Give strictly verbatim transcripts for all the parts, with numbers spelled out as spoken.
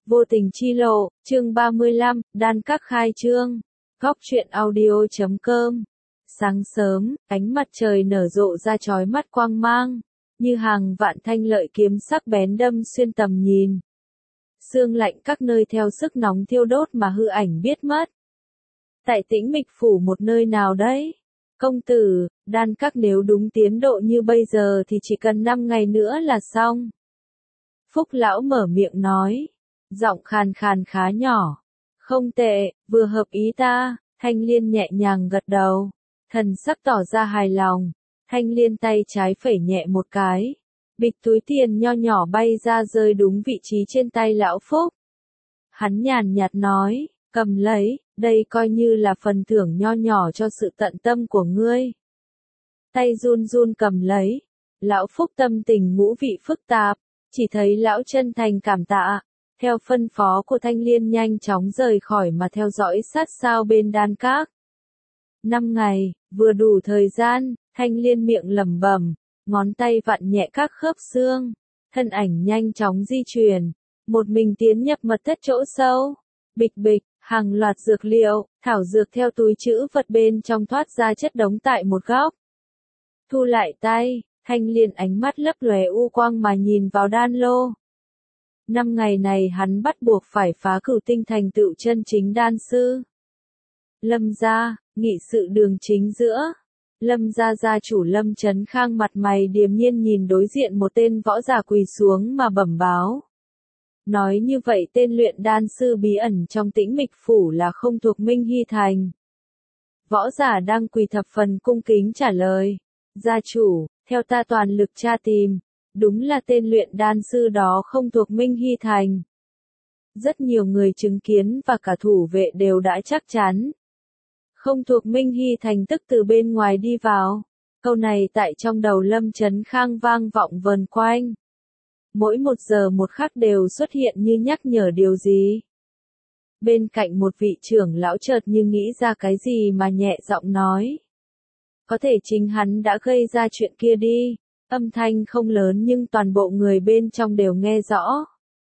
Vô tình chi lộ, chương ba mươi lăm, đan các khai trương. Góc truyện audio chấm com. Sáng sớm, ánh mặt trời nở rộ ra chói mắt quang mang, như hàng vạn thanh lợi kiếm sắc bén đâm xuyên tầm nhìn. Sương lạnh các nơi theo sức nóng thiêu đốt mà hư ảnh biết mất. Tại Tĩnh Mịch phủ một nơi nào đấy. Công tử, đan các nếu đúng tiến độ như bây giờ thì chỉ cần năm ngày nữa là xong. Phúc lão mở miệng nói. Giọng khàn khàn khá nhỏ. Không tệ, vừa hợp ý ta. Thanh Liên nhẹ nhàng gật đầu. Thần sắc tỏ ra hài lòng. Thanh Liên tay trái phẩy nhẹ một cái. Bịch túi tiền nho nhỏ bay ra rơi đúng vị trí trên tay lão Phúc. Hắn nhàn nhạt nói, cầm lấy, đây coi như là phần thưởng nho nhỏ cho sự tận tâm của ngươi. Tay run run cầm lấy. Lão Phúc tâm tình ngũ vị phức tạp. Chỉ thấy lão chân thành cảm tạ. Theo phân phó của Thanh Liên nhanh chóng rời khỏi mà theo dõi sát sao bên đan các. Năm ngày, vừa đủ thời gian, Thanh Liên miệng lẩm bẩm, ngón tay vặn nhẹ các khớp xương, thân ảnh nhanh chóng di chuyển, một mình tiến nhập mật thất chỗ sâu. Bịch bịch, hàng loạt dược liệu, thảo dược theo túi trữ vật bên trong thoát ra chất đống tại một góc. Thu lại tay, Thanh Liên ánh mắt lấp lóe u quang mà nhìn vào đan lô. Năm ngày này hắn bắt buộc phải phá cửu tinh thành tựu chân chính đan sư. Lâm gia, nghị sự đường chính giữa. Lâm gia gia chủ Lâm Chấn Khang mặt mày điềm nhiên nhìn đối diện một tên võ giả quỳ xuống mà bẩm báo. Nói như vậy tên luyện đan sư bí ẩn trong Tĩnh Mịch phủ là không thuộc Minh Hy Thành. Võ giả đang quỳ thập phần cung kính trả lời. Gia chủ, theo ta toàn lực tra tìm. Đúng là tên luyện đan sư đó không thuộc Minh Hy Thành. Rất nhiều người chứng kiến và cả thủ vệ đều đã chắc chắn. Không thuộc Minh Hy Thành tức từ bên ngoài đi vào. Câu này tại trong đầu Lâm Chấn Khang vang vọng vần quanh. Mỗi một giờ một khắc đều xuất hiện như nhắc nhở điều gì. Bên cạnh một vị trưởng lão chợt như nghĩ ra cái gì mà nhẹ giọng nói. Có thể chính hắn đã gây ra chuyện kia đi. Âm thanh không lớn nhưng toàn bộ người bên trong đều nghe rõ.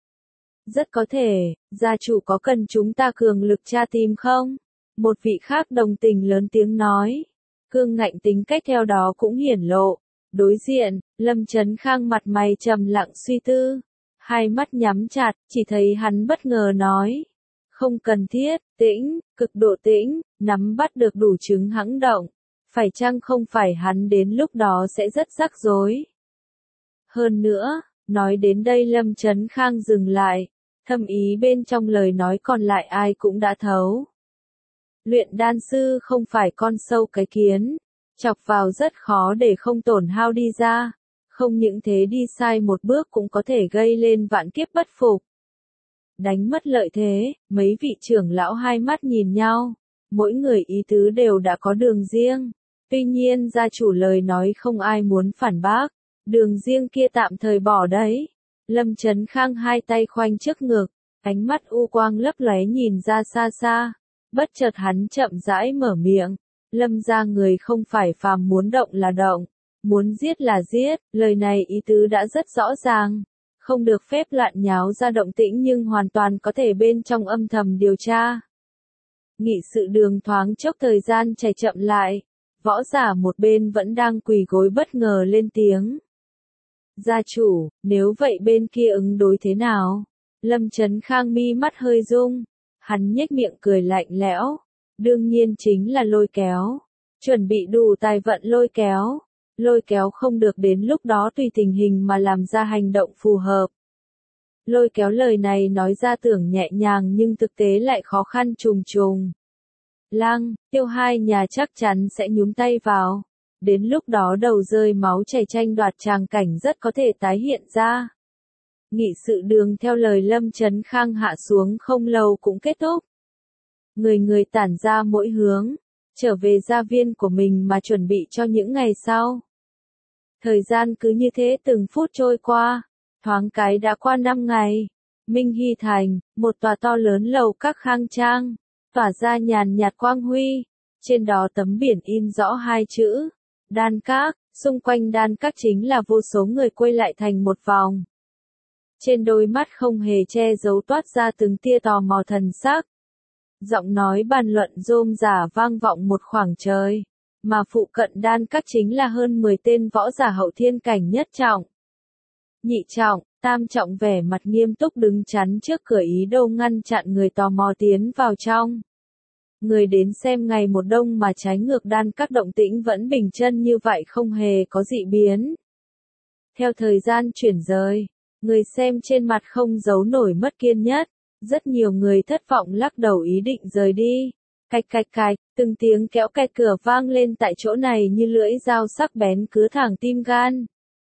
Rất có thể, gia chủ có cần chúng ta cường lực tra tìm không? Một vị khác đồng tình lớn tiếng nói. Cương ngạnh tính cách theo đó cũng hiển lộ. Đối diện, Lâm Chấn Khang mặt mày trầm lặng suy tư. Hai mắt nhắm chặt, chỉ thấy hắn bất ngờ nói. Không cần thiết, tĩnh, cực độ tĩnh, nắm bắt được đủ chứng hãng động. Phải chăng không phải hắn đến lúc đó sẽ rất rắc rối. Hơn nữa, nói đến đây Lâm Chấn Khang dừng lại, thâm ý bên trong lời nói còn lại ai cũng đã thấu. Luyện đan sư không phải con sâu cái kiến, chọc vào rất khó để không tổn hao đi ra, không những thế đi sai một bước cũng có thể gây lên vạn kiếp bất phục. Đánh mất lợi thế, mấy vị trưởng lão hai mắt nhìn nhau, mỗi người ý tứ đều đã có đường riêng. Tuy nhiên gia chủ lời nói không ai muốn phản bác, đường riêng kia tạm thời bỏ đấy. Lâm Chấn Khang hai tay khoanh trước ngực, ánh mắt u quang lấp lóe nhìn ra xa xa. Bất chợt hắn chậm rãi mở miệng, Lâm gia người không phải phàm muốn động là động, muốn giết là giết, lời này ý tứ đã rất rõ ràng. Không được phép loạn nháo ra động tĩnh nhưng hoàn toàn có thể bên trong âm thầm điều tra. Nghị sự đường thoáng chốc thời gian chảy chậm lại. Võ giả một bên vẫn đang quỳ gối bất ngờ lên tiếng. Gia chủ, nếu vậy bên kia ứng đối thế nào? Lâm Chấn Khang mi mắt hơi rung. Hắn nhếch miệng cười lạnh lẽo. Đương nhiên chính là lôi kéo. Chuẩn bị đủ tài vận lôi kéo. Lôi kéo không được đến lúc đó tùy tình hình mà làm ra hành động phù hợp. Lôi kéo lời này nói ra tưởng nhẹ nhàng nhưng thực tế lại khó khăn trùng trùng. Lăng, Tiêu hai nhà chắc chắn sẽ nhúng tay vào. Đến lúc đó đầu rơi máu chảy tranh đoạt tràng cảnh rất có thể tái hiện ra. Nghị sự đường theo lời Lâm Chấn Khang hạ xuống không lâu cũng kết thúc. Người người tản ra mỗi hướng, trở về gia viên của mình mà chuẩn bị cho những ngày sau. Thời gian cứ như thế từng phút trôi qua, thoáng cái đã qua năm ngày. Minh Hy Thành, một tòa to lớn lầu các khang trang. Tỏa ra nhàn nhạt quang huy, trên đó tấm biển in rõ hai chữ, đan các, xung quanh đan các chính là vô số người quay lại thành một vòng. Trên đôi mắt không hề che giấu toát ra từng tia tò mò thần sắc. Giọng nói bàn luận rôm rả vang vọng một khoảng trời, mà phụ cận đan các chính là hơn mười tên võ giả hậu thiên cảnh nhất trọng, nhị trọng, tam trọng vẻ mặt nghiêm túc đứng chắn trước cửa ý đồ ngăn chặn người tò mò tiến vào trong. Người đến xem ngày một đông mà trái ngược đan các động tĩnh vẫn bình chân như vậy không hề có dị biến. Theo thời gian chuyển rời, người xem trên mặt không giấu nổi mất kiên nhẫn, rất nhiều người thất vọng lắc đầu ý định rời đi. Cạch cạch cạch, từng tiếng kéo kẹt cửa vang lên tại chỗ này như lưỡi dao sắc bén cứa thẳng tim gan.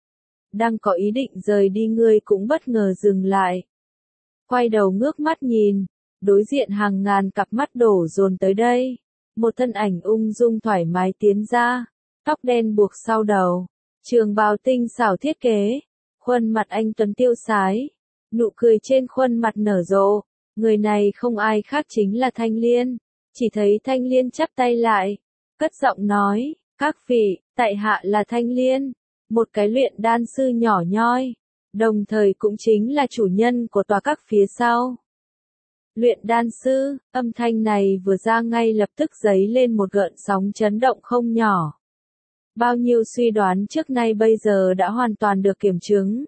Đang có ý định rời đi người cũng bất ngờ dừng lại. Quay đầu ngước mắt nhìn, đối diện hàng ngàn cặp mắt đổ dồn tới đây. Một thân ảnh ung dung thoải mái tiến ra, tóc đen buộc sau đầu, trường bào tinh xảo thiết kế, khuôn mặt anh tuấn tiêu sái, nụ cười trên khuôn mặt nở rộ. Người này không ai khác chính là Thanh Liên. Chỉ thấy Thanh Liên chắp tay lại, cất giọng nói, các vị, tại hạ là Thanh Liên, một cái luyện đan sư nhỏ nhoi, đồng thời cũng chính là chủ nhân của tòa các phía sau. Luyện đan sư, âm thanh này vừa ra ngay lập tức dấy lên một gợn sóng chấn động không nhỏ. Bao nhiêu suy đoán trước nay bây giờ đã hoàn toàn được kiểm chứng.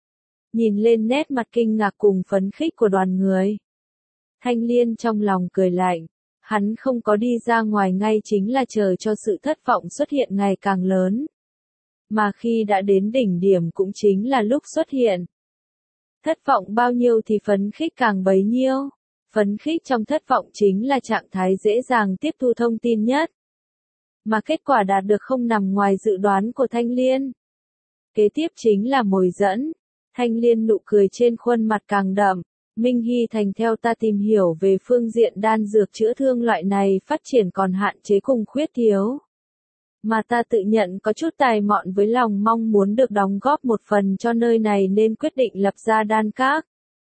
Nhìn lên nét mặt kinh ngạc cùng phấn khích của đoàn người, Thanh Liên trong lòng cười lạnh. Hắn không có đi ra ngoài ngay chính là chờ cho sự thất vọng xuất hiện ngày càng lớn. Mà khi đã đến đỉnh điểm cũng chính là lúc xuất hiện. Thất vọng bao nhiêu thì phấn khích càng bấy nhiêu. Phấn khích trong thất vọng chính là trạng thái dễ dàng tiếp thu thông tin nhất. Mà kết quả đạt được không nằm ngoài dự đoán của Thanh Liên. Kế tiếp chính là mồi dẫn. Thanh Liên nụ cười trên khuôn mặt càng đậm. Minh Hy Thành theo ta tìm hiểu về phương diện đan dược chữa thương loại này phát triển còn hạn chế cùng khuyết thiếu. Mà ta tự nhận có chút tài mọn với lòng mong muốn được đóng góp một phần cho nơi này nên quyết định lập ra đan các.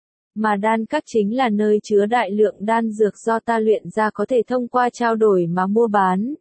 Mà đan các chính là nơi chứa đại lượng đan dược do ta luyện ra có thể thông qua trao đổi mà mua bán.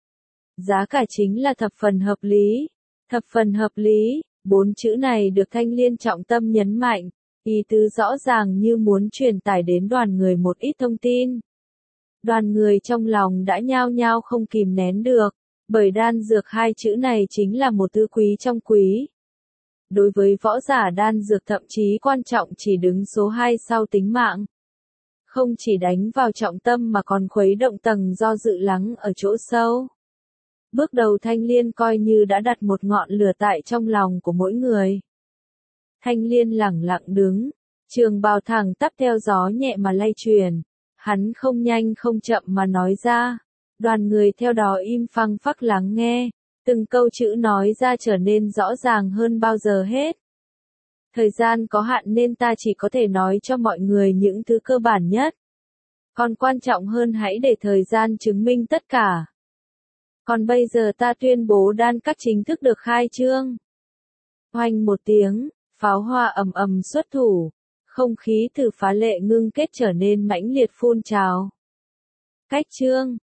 Giá cả chính là thập phần hợp lý. Thập phần hợp lý, bốn chữ này được Thanh Liên trọng tâm nhấn mạnh. Ý tứ rõ ràng như muốn truyền tải đến đoàn người một ít thông tin. Đoàn người trong lòng đã nhao nhao không kìm nén được, bởi đan dược hai chữ này chính là một thứ quý trong quý. Đối với võ giả đan dược thậm chí quan trọng chỉ đứng số hai sau tính mạng. Không chỉ đánh vào trọng tâm mà còn khuấy động tầng do dự lắng ở chỗ sâu. Bước đầu Thanh Liên coi như đã đặt một ngọn lửa tại trong lòng của mỗi người. Thanh Liên lẳng lặng đứng, trường bào thẳng tắp theo gió nhẹ mà lay truyền. Hắn không nhanh không chậm mà nói ra. Đoàn người theo đó im phăng phắc lắng nghe. Từng câu chữ nói ra trở nên rõ ràng hơn bao giờ hết. Thời gian có hạn nên ta chỉ có thể nói cho mọi người những thứ cơ bản nhất. Còn quan trọng hơn hãy để thời gian chứng minh tất cả. Còn bây giờ ta tuyên bố đan các chính thức được khai trương. Oanh một tiếng. Pháo hoa ầm ầm xuất thủ, không khí từ phá lệ ngưng kết trở nên mãnh liệt phun trào. Cách trương,